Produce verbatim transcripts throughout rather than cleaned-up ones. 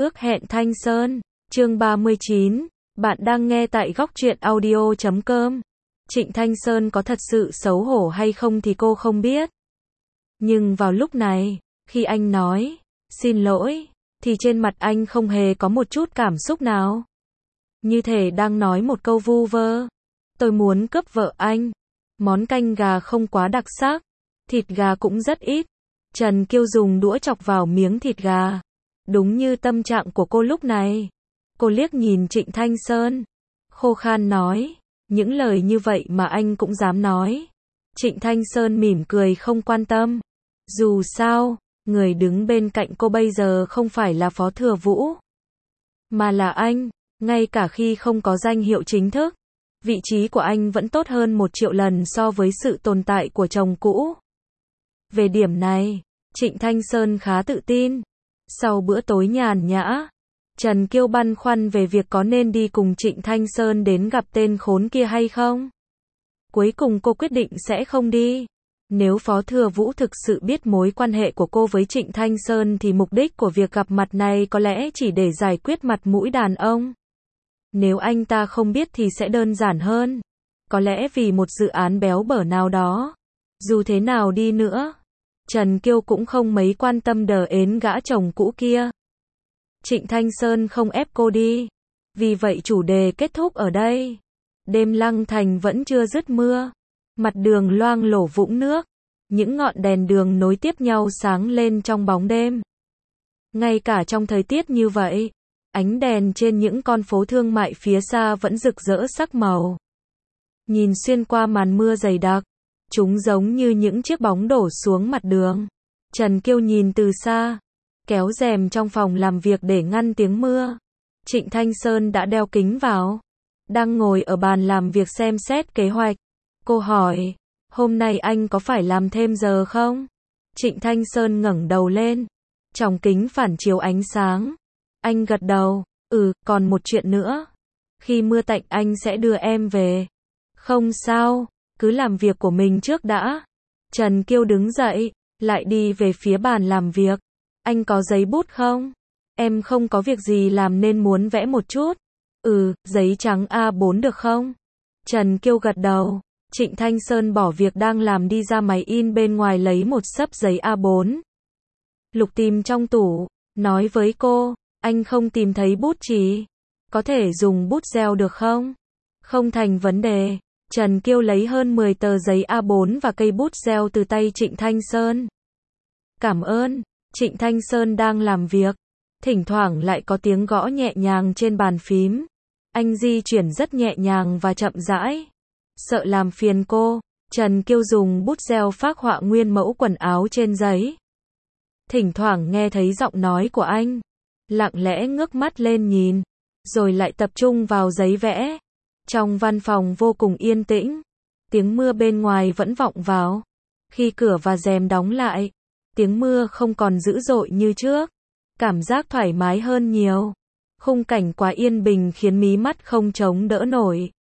Ước hẹn Thanh Sơn, chương ba mươi chín, bạn đang nghe tại góc truyện audio chấm com. Trịnh Thanh Sơn có thật sự xấu hổ hay không thì cô không biết. Nhưng vào lúc này, khi anh nói, xin lỗi, thì trên mặt anh không hề có một chút cảm xúc nào. Như thể đang nói một câu vu vơ. Tôi muốn cướp vợ anh. Món canh gà không quá đặc sắc, thịt gà cũng rất ít. Trần Kiêu dùng đũa chọc vào miếng thịt gà. Đúng như tâm trạng của cô lúc này. Cô liếc nhìn Trịnh Thanh Sơn, khô khan nói, những lời như vậy mà anh cũng dám nói. Trịnh Thanh Sơn mỉm cười không quan tâm. Dù sao, người đứng bên cạnh cô bây giờ không phải là Phó Thừa Vũ, mà là anh. Ngay cả khi không có danh hiệu chính thức, vị trí của anh vẫn tốt hơn một triệu lần so với sự tồn tại của chồng cũ. Về điểm này, Trịnh Thanh Sơn khá tự tin. Sau bữa tối nhàn nhã, Trần Kiêu băn khoăn về việc có nên đi cùng Trịnh Thanh Sơn đến gặp tên khốn kia hay không. Cuối cùng cô quyết định sẽ không đi. Nếu Phó Thừa Vũ thực sự biết mối quan hệ của cô với Trịnh Thanh Sơn thì mục đích của việc gặp mặt này có lẽ chỉ để giải quyết mặt mũi đàn ông. Nếu anh ta không biết thì sẽ đơn giản hơn. Có lẽ vì một dự án béo bở nào đó. Dù thế nào đi nữa, Trần Kiêu cũng không mấy quan tâm đờ ến gã chồng cũ kia. Trịnh Thanh Sơn không ép cô đi. Vì vậy chủ đề kết thúc ở đây. Đêm Lăng Thành vẫn chưa dứt mưa. Mặt đường loang lổ vũng nước. Những ngọn đèn đường nối tiếp nhau sáng lên trong bóng đêm. Ngay cả trong thời tiết như vậy, ánh đèn trên những con phố thương mại phía xa vẫn rực rỡ sắc màu. Nhìn xuyên qua màn mưa dày đặc, chúng giống như những chiếc bóng đổ xuống mặt đường. Trần Kiêu nhìn từ xa, kéo rèm trong phòng làm việc để ngăn tiếng mưa. Trịnh Thanh Sơn đã đeo kính vào, đang ngồi ở bàn làm việc xem xét kế hoạch. Cô hỏi, hôm nay anh có phải làm thêm giờ không? Trịnh Thanh Sơn ngẩng đầu lên, trong kính phản chiếu ánh sáng. Anh gật đầu, ừ, còn một chuyện nữa. Khi mưa tạnh anh sẽ đưa em về. Không sao, cứ làm việc của mình trước đã. Trần Kiêu đứng dậy, lại đi về phía bàn làm việc. Anh có giấy bút không? Em không có việc gì làm nên muốn vẽ một chút. Ừ, giấy trắng A bốn được không? Trần Kiêu gật đầu. Trịnh Thanh Sơn bỏ việc đang làm đi ra máy in bên ngoài lấy một xấp giấy A bốn. Lục tìm trong tủ, nói với cô, anh không tìm thấy bút chì. Có thể dùng bút gel được không? Không thành vấn đề. Trần Kiêu lấy hơn mười tờ giấy A bốn và cây bút gel từ tay Trịnh Thanh Sơn. Cảm ơn. Trịnh Thanh Sơn đang làm việc. Thỉnh thoảng lại có tiếng gõ nhẹ nhàng trên bàn phím. Anh di chuyển rất nhẹ nhàng và chậm rãi. Sợ làm phiền cô, Trần Kiêu dùng bút gel phác họa nguyên mẫu quần áo trên giấy. Thỉnh thoảng nghe thấy giọng nói của anh. Lặng lẽ ngước mắt lên nhìn, rồi lại tập trung vào giấy vẽ. Trong văn phòng vô cùng yên tĩnh. Tiếng mưa bên ngoài vẫn vọng vào. Khi cửa và rèm đóng lại, tiếng mưa không còn dữ dội như trước. Cảm giác thoải mái hơn nhiều. Khung cảnh quá yên bình khiến mí mắt không chống đỡ nổi.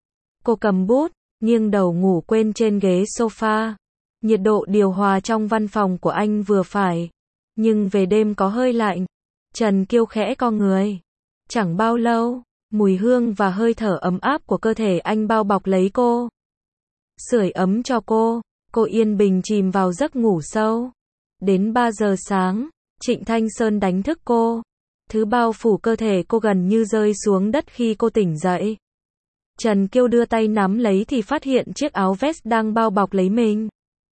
Cô cầm bút, nghiêng đầu ngủ quên trên ghế sofa. Nhiệt độ điều hòa trong văn phòng của anh vừa phải, nhưng về đêm có hơi lạnh. Trần Kiêu khẽ co người. Chẳng bao lâu, mùi hương và hơi thở ấm áp của cơ thể anh bao bọc lấy cô. Sưởi ấm cho cô, cô yên bình chìm vào giấc ngủ sâu. Đến ba giờ sáng, Trịnh Thanh Sơn đánh thức cô. Thứ bao phủ cơ thể cô gần như rơi xuống đất khi cô tỉnh dậy. Trần Kiêu đưa tay nắm lấy thì phát hiện chiếc áo vest đang bao bọc lấy mình.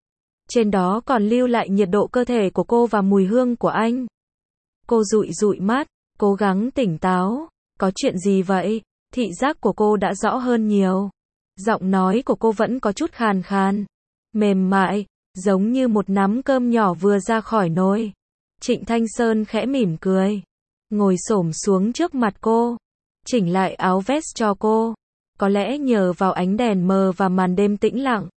Trên đó còn lưu lại nhiệt độ cơ thể của cô và mùi hương của anh. Cô dụi dụi mắt, cố gắng tỉnh táo. Có chuyện gì vậy? Thị giác của cô đã rõ hơn nhiều. Giọng nói của cô vẫn có chút khàn khàn, mềm mại, giống như một nắm cơm nhỏ vừa ra khỏi nồi. Trịnh Thanh Sơn khẽ mỉm cười, ngồi xổm xuống trước mặt cô, chỉnh lại áo vest cho cô. Có lẽ nhờ vào ánh đèn mờ và màn đêm tĩnh lặng.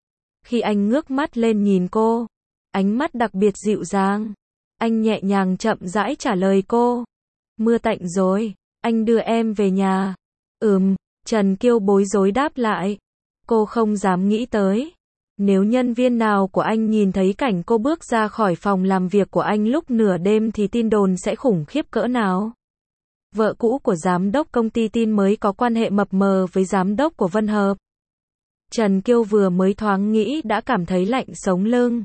Khi anh ngước mắt lên nhìn cô, ánh mắt đặc biệt dịu dàng. Anh nhẹ nhàng chậm rãi trả lời cô. Mưa tạnh rồi, anh đưa em về nhà. Ừm, Trần Kiêu bối rối đáp lại. Cô không dám nghĩ tới. Nếu nhân viên nào của anh nhìn thấy cảnh cô bước ra khỏi phòng làm việc của anh lúc nửa đêm thì tin đồn sẽ khủng khiếp cỡ nào. Vợ cũ của giám đốc công ty tin mới có quan hệ mập mờ với giám đốc của Vân Hợp. Trần Kiêu vừa mới thoáng nghĩ đã cảm thấy lạnh sống lưng.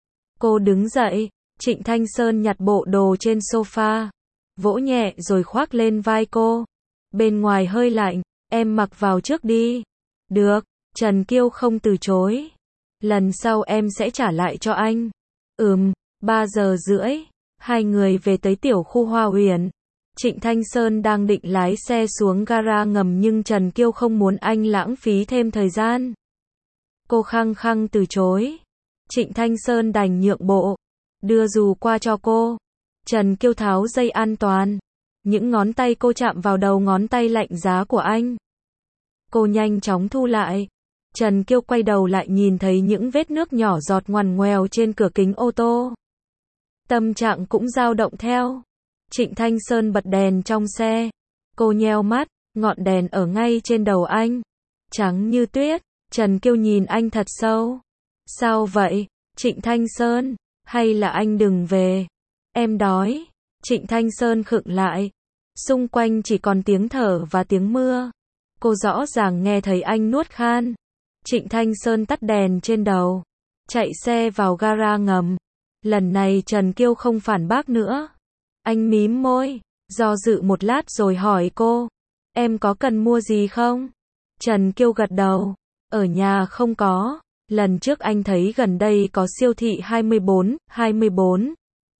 Cô đứng dậy, Trịnh Thanh Sơn nhặt bộ đồ trên sofa, vỗ nhẹ rồi khoác lên vai cô. Bên ngoài hơi lạnh, em mặc vào trước đi. Được, Trần Kiêu không từ chối. Lần sau em sẽ trả lại cho anh. Ừm, ba giờ rưỡi, hai người về tới tiểu khu Hoa Huyền. Trịnh Thanh Sơn đang định lái xe xuống gara ngầm nhưng Trần Kiêu không muốn anh lãng phí thêm thời gian. Cô khăng khăng từ chối. Trịnh Thanh Sơn đành nhượng bộ, đưa dù qua cho cô. Trần Kiêu tháo dây an toàn. Những ngón tay cô chạm vào đầu ngón tay lạnh giá của anh. Cô nhanh chóng thu lại. Trần Kiêu quay đầu lại nhìn thấy những vết nước nhỏ giọt ngoằn ngoèo trên cửa kính ô tô. Tâm trạng cũng dao động theo. Trịnh Thanh Sơn bật đèn trong xe. Cô nheo mắt, ngọn đèn ở ngay trên đầu anh. Trắng như tuyết. Trần Kiêu nhìn anh thật sâu. Sao vậy, Trịnh Thanh Sơn? Hay là anh đừng về? Em đói. Trịnh Thanh Sơn khựng lại. Xung quanh chỉ còn tiếng thở và tiếng mưa. Cô rõ ràng nghe thấy anh nuốt khan. Trịnh Thanh Sơn tắt đèn trên đầu. Chạy xe vào gara ngầm. Lần này Trần Kiêu không phản bác nữa. Anh mím môi, do dự một lát rồi hỏi cô. Em có cần mua gì không? Trần Kiêu gật đầu. Ở nhà không có. Lần trước anh thấy gần đây có siêu thị hai mươi bốn, hai mươi bốn.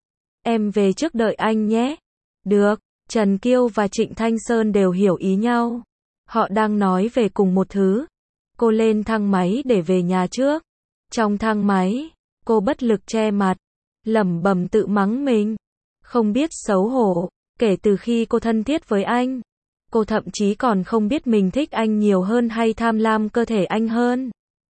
Em về trước đợi anh nhé. Được, Trần Kiêu và Trịnh Thanh Sơn đều hiểu ý nhau. Họ đang nói về cùng một thứ. Cô lên thang máy để về nhà trước. Trong thang máy, cô bất lực che mặt, lẩm bẩm tự mắng mình. Không biết xấu hổ, kể từ khi cô thân thiết với anh. Cô thậm chí còn không biết mình thích anh nhiều hơn hay tham lam cơ thể anh hơn.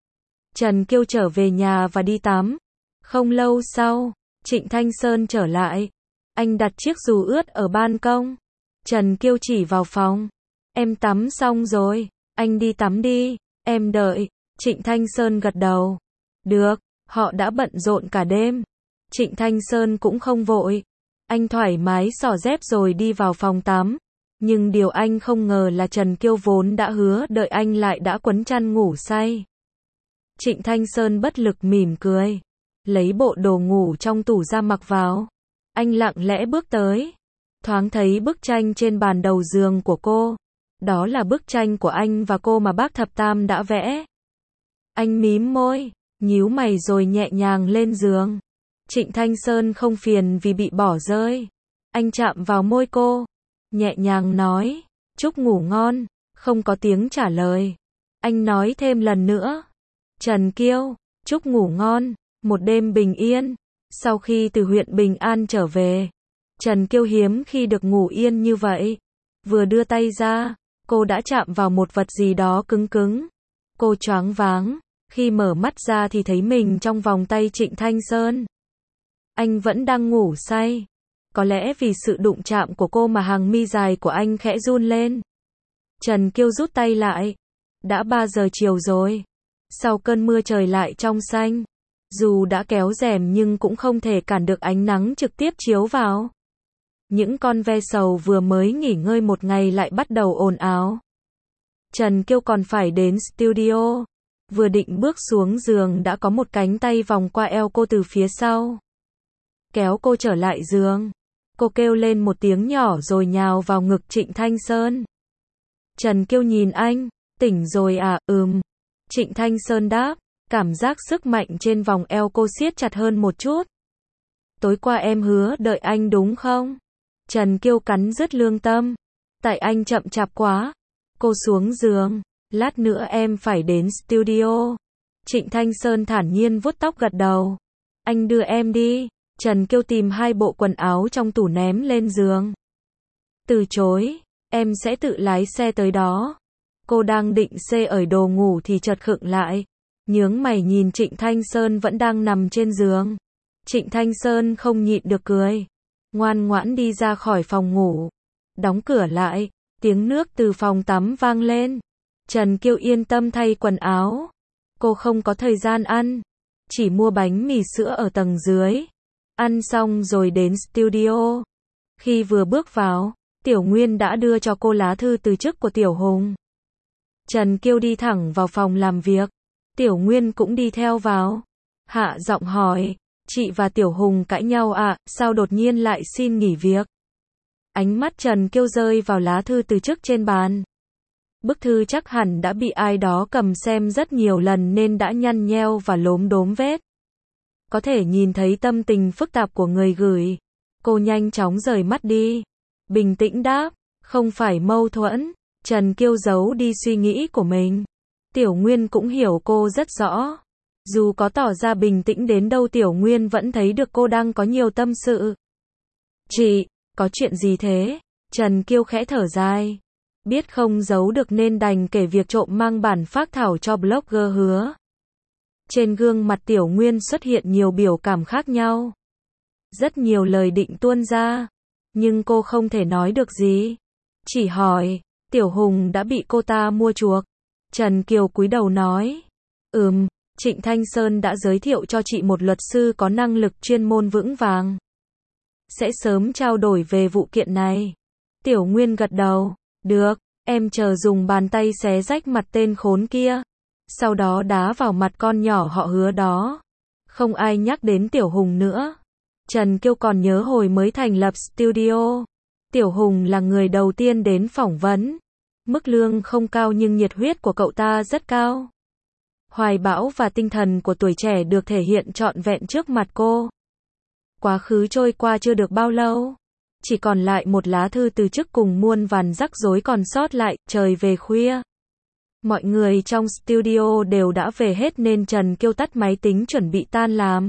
Trần Kiêu trở về nhà và đi tắm. Không lâu sau, Trịnh Thanh Sơn trở lại. Anh đặt chiếc dù ướt ở ban công. Trần Kiêu chỉ vào phòng. Em tắm xong rồi, anh đi tắm đi, em đợi. Trịnh Thanh Sơn gật đầu. Được, họ đã bận rộn cả đêm. Trịnh Thanh Sơn cũng không vội. Anh thoải mái xỏ dép rồi đi vào phòng tắm. Nhưng điều anh không ngờ là Trần Kiêu vốn đã hứa đợi anh lại đã quấn chăn ngủ say. Trịnh Thanh Sơn bất lực mỉm cười. Lấy bộ đồ ngủ trong tủ ra mặc vào. Anh lặng lẽ bước tới. Thoáng thấy bức tranh trên bàn đầu giường của cô. Đó là bức tranh của anh và cô mà bác Thập Tam đã vẽ. Anh mím môi, nhíu mày rồi nhẹ nhàng lên giường. Trịnh Thanh Sơn không phiền vì bị bỏ rơi. Anh chạm vào môi cô, nhẹ nhàng nói, chúc ngủ ngon. Không có tiếng trả lời. Anh nói thêm lần nữa. Trần Kiêu, chúc ngủ ngon, một đêm bình yên. Sau khi từ huyện Bình An trở về, Trần Kiêu hiếm khi được ngủ yên như vậy. Vừa đưa tay ra, cô đã chạm vào một vật gì đó cứng cứng. Cô choáng váng, khi mở mắt ra thì thấy mình trong vòng tay Trịnh Thanh Sơn. Anh vẫn đang ngủ say. Có lẽ vì sự đụng chạm của cô mà hàng mi dài của anh khẽ run lên. Trần Kiêu rút tay lại. Đã ba giờ chiều rồi. Sau cơn mưa trời lại trong xanh. Dù đã kéo rèm nhưng cũng không thể cản được ánh nắng trực tiếp chiếu vào. Những con ve sầu vừa mới nghỉ ngơi một ngày lại bắt đầu ồn ào. Trần Kiêu còn phải đến studio. Vừa định bước xuống giường đã có một cánh tay vòng qua eo cô từ phía sau. Kéo cô trở lại giường. Cô kêu lên một tiếng nhỏ rồi nhào vào ngực Trịnh Thanh Sơn. Trần Kiêu nhìn anh. Tỉnh rồi à? Ừm. Trịnh Thanh Sơn đáp. Cảm giác sức mạnh trên vòng eo cô siết chặt hơn một chút. Tối qua em hứa đợi anh đúng không? Trần Kiêu cắn rứt lương tâm. Tại anh chậm chạp quá. Cô xuống giường. Lát nữa em phải đến studio. Trịnh Thanh Sơn thản nhiên vuốt tóc gật đầu. Anh đưa em đi. Trần Kiêu tìm hai bộ quần áo trong tủ ném lên giường. Từ chối. Em sẽ tự lái xe tới đó. Cô đang định xê ởi đồ ngủ thì chợt khựng lại. Nhướng mày nhìn Trịnh Thanh Sơn vẫn đang nằm trên giường. Trịnh Thanh Sơn không nhịn được cười. Ngoan ngoãn đi ra khỏi phòng ngủ. Đóng cửa lại. Tiếng nước từ phòng tắm vang lên. Trần Kiêu yên tâm thay quần áo. Cô không có thời gian ăn. Chỉ mua bánh mì sữa ở tầng dưới. Ăn xong rồi đến studio. Khi vừa bước vào, Tiểu Nguyên đã đưa cho cô lá thư từ chức của Tiểu Hùng. Trần Kiêu đi thẳng vào phòng làm việc. Tiểu Nguyên cũng đi theo vào. Hạ giọng hỏi, chị và Tiểu Hùng cãi nhau à, sao đột nhiên lại xin nghỉ việc? Ánh mắt Trần Kiêu rơi vào lá thư từ chức trên bàn. Bức thư chắc hẳn đã bị ai đó cầm xem rất nhiều lần nên đã nhăn nheo và lốm đốm vết. Có thể nhìn thấy tâm tình phức tạp của người gửi. Cô nhanh chóng rời mắt đi. Bình tĩnh đáp, không phải mâu thuẫn. Trần Kiêu giấu đi suy nghĩ của mình. Tiểu Nguyên cũng hiểu cô rất rõ. Dù có tỏ ra bình tĩnh đến đâu Tiểu Nguyên vẫn thấy được cô đang có nhiều tâm sự. Chị, có chuyện gì thế? Trần Kiêu khẽ thở dài. Biết không giấu được nên đành kể việc trộm mang bản phác thảo cho blogger Hứa. Trên gương mặt Tiểu Nguyên xuất hiện nhiều biểu cảm khác nhau. Rất nhiều lời định tuôn ra. Nhưng cô không thể nói được gì. Chỉ hỏi, Tiểu Hùng đã bị cô ta mua chuộc. Trần Kiều cúi đầu nói. Ừm, Trịnh Thanh Sơn đã giới thiệu cho chị một luật sư có năng lực chuyên môn vững vàng. Sẽ sớm trao đổi về vụ kiện này. Tiểu Nguyên gật đầu. Được, em chờ dùng bàn tay xé rách mặt tên khốn kia. Sau đó đá vào mặt con nhỏ họ Hứa đó. Không ai nhắc đến Tiểu Hùng nữa. Trần Kiêu còn nhớ hồi mới thành lập studio. Tiểu Hùng là người đầu tiên đến phỏng vấn. Mức lương không cao nhưng nhiệt huyết của cậu ta rất cao. Hoài bão và tinh thần của tuổi trẻ được thể hiện trọn vẹn trước mặt cô. Quá khứ trôi qua chưa được bao lâu. Chỉ còn lại một lá thư từ chức cùng muôn vàn rắc rối còn sót lại, trời về khuya. Mọi người trong studio đều đã về hết nên Trần Kiêu tắt máy tính chuẩn bị tan làm.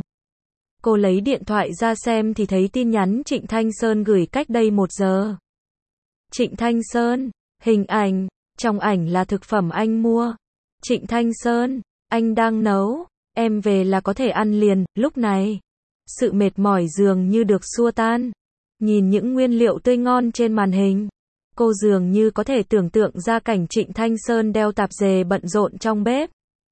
Cô lấy điện thoại ra xem thì thấy tin nhắn Trịnh Thanh Sơn gửi cách đây một giờ. Trịnh Thanh Sơn, hình ảnh, trong ảnh là thực phẩm anh mua. Trịnh Thanh Sơn, anh đang nấu, em về là có thể ăn liền, lúc này. Sự mệt mỏi dường như được xua tan. Nhìn những nguyên liệu tươi ngon trên màn hình. Cô dường như có thể tưởng tượng ra cảnh Trịnh Thanh Sơn đeo tạp dề bận rộn trong bếp.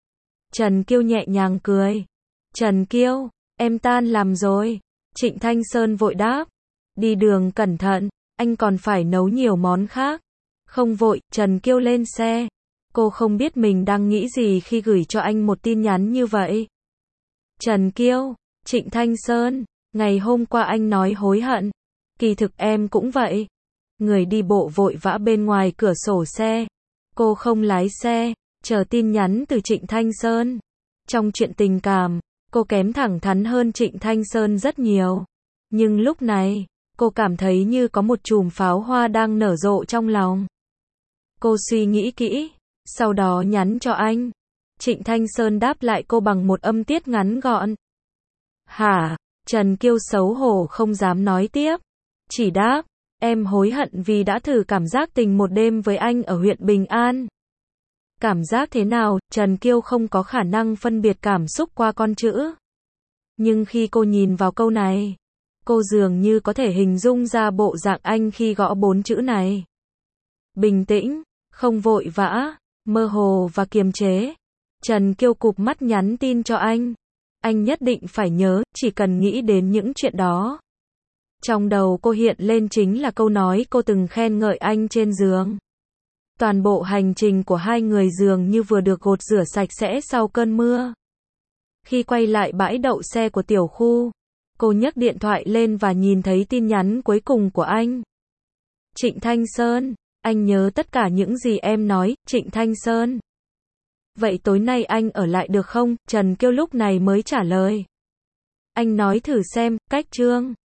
Trần Kiêu nhẹ nhàng cười. Trần Kiêu, em tan làm rồi. Trịnh Thanh Sơn vội đáp. Đi đường cẩn thận, anh còn phải nấu nhiều món khác. Không vội, Trần Kiêu lên xe. Cô không biết mình đang nghĩ gì khi gửi cho anh một tin nhắn như vậy. Trần Kiêu, Trịnh Thanh Sơn, ngày hôm qua anh nói hối hận. Kỳ thực em cũng vậy. Người đi bộ vội vã bên ngoài cửa sổ xe. Cô không lái xe, chờ tin nhắn từ Trịnh Thanh Sơn. Trong chuyện tình cảm, cô kém thẳng thắn hơn Trịnh Thanh Sơn rất nhiều. Nhưng lúc này, cô cảm thấy như có một chùm pháo hoa đang nở rộ trong lòng. Cô suy nghĩ kỹ, sau đó nhắn cho anh. Trịnh Thanh Sơn đáp lại cô bằng một âm tiết ngắn gọn. Hả? Trần Kiêu xấu hổ không dám nói tiếp. Chỉ đáp, em hối hận vì đã thử cảm giác tình một đêm với anh ở huyện Bình An. Cảm giác thế nào? Trần Kiêu không có khả năng phân biệt cảm xúc qua con chữ. Nhưng khi cô nhìn vào câu này, cô dường như có thể hình dung ra bộ dạng anh khi gõ bốn chữ này. Bình tĩnh, không vội vã, mơ hồ và kiềm chế. Trần Kiêu cụp mắt nhắn tin cho anh. Anh nhất định phải nhớ, chỉ cần nghĩ đến những chuyện đó. Trong đầu cô hiện lên chính là câu nói cô từng khen ngợi anh trên giường. Toàn bộ hành trình của hai người dường như vừa được gột rửa sạch sẽ sau cơn mưa. Khi quay lại bãi đậu xe của tiểu khu, cô nhấc điện thoại lên và nhìn thấy tin nhắn cuối cùng của anh. Trịnh Thanh Sơn, anh nhớ tất cả những gì em nói, Trịnh Thanh Sơn. Vậy tối nay anh ở lại được không? Trần Kiêu lúc này mới trả lời. Anh nói thử xem, cách Trương.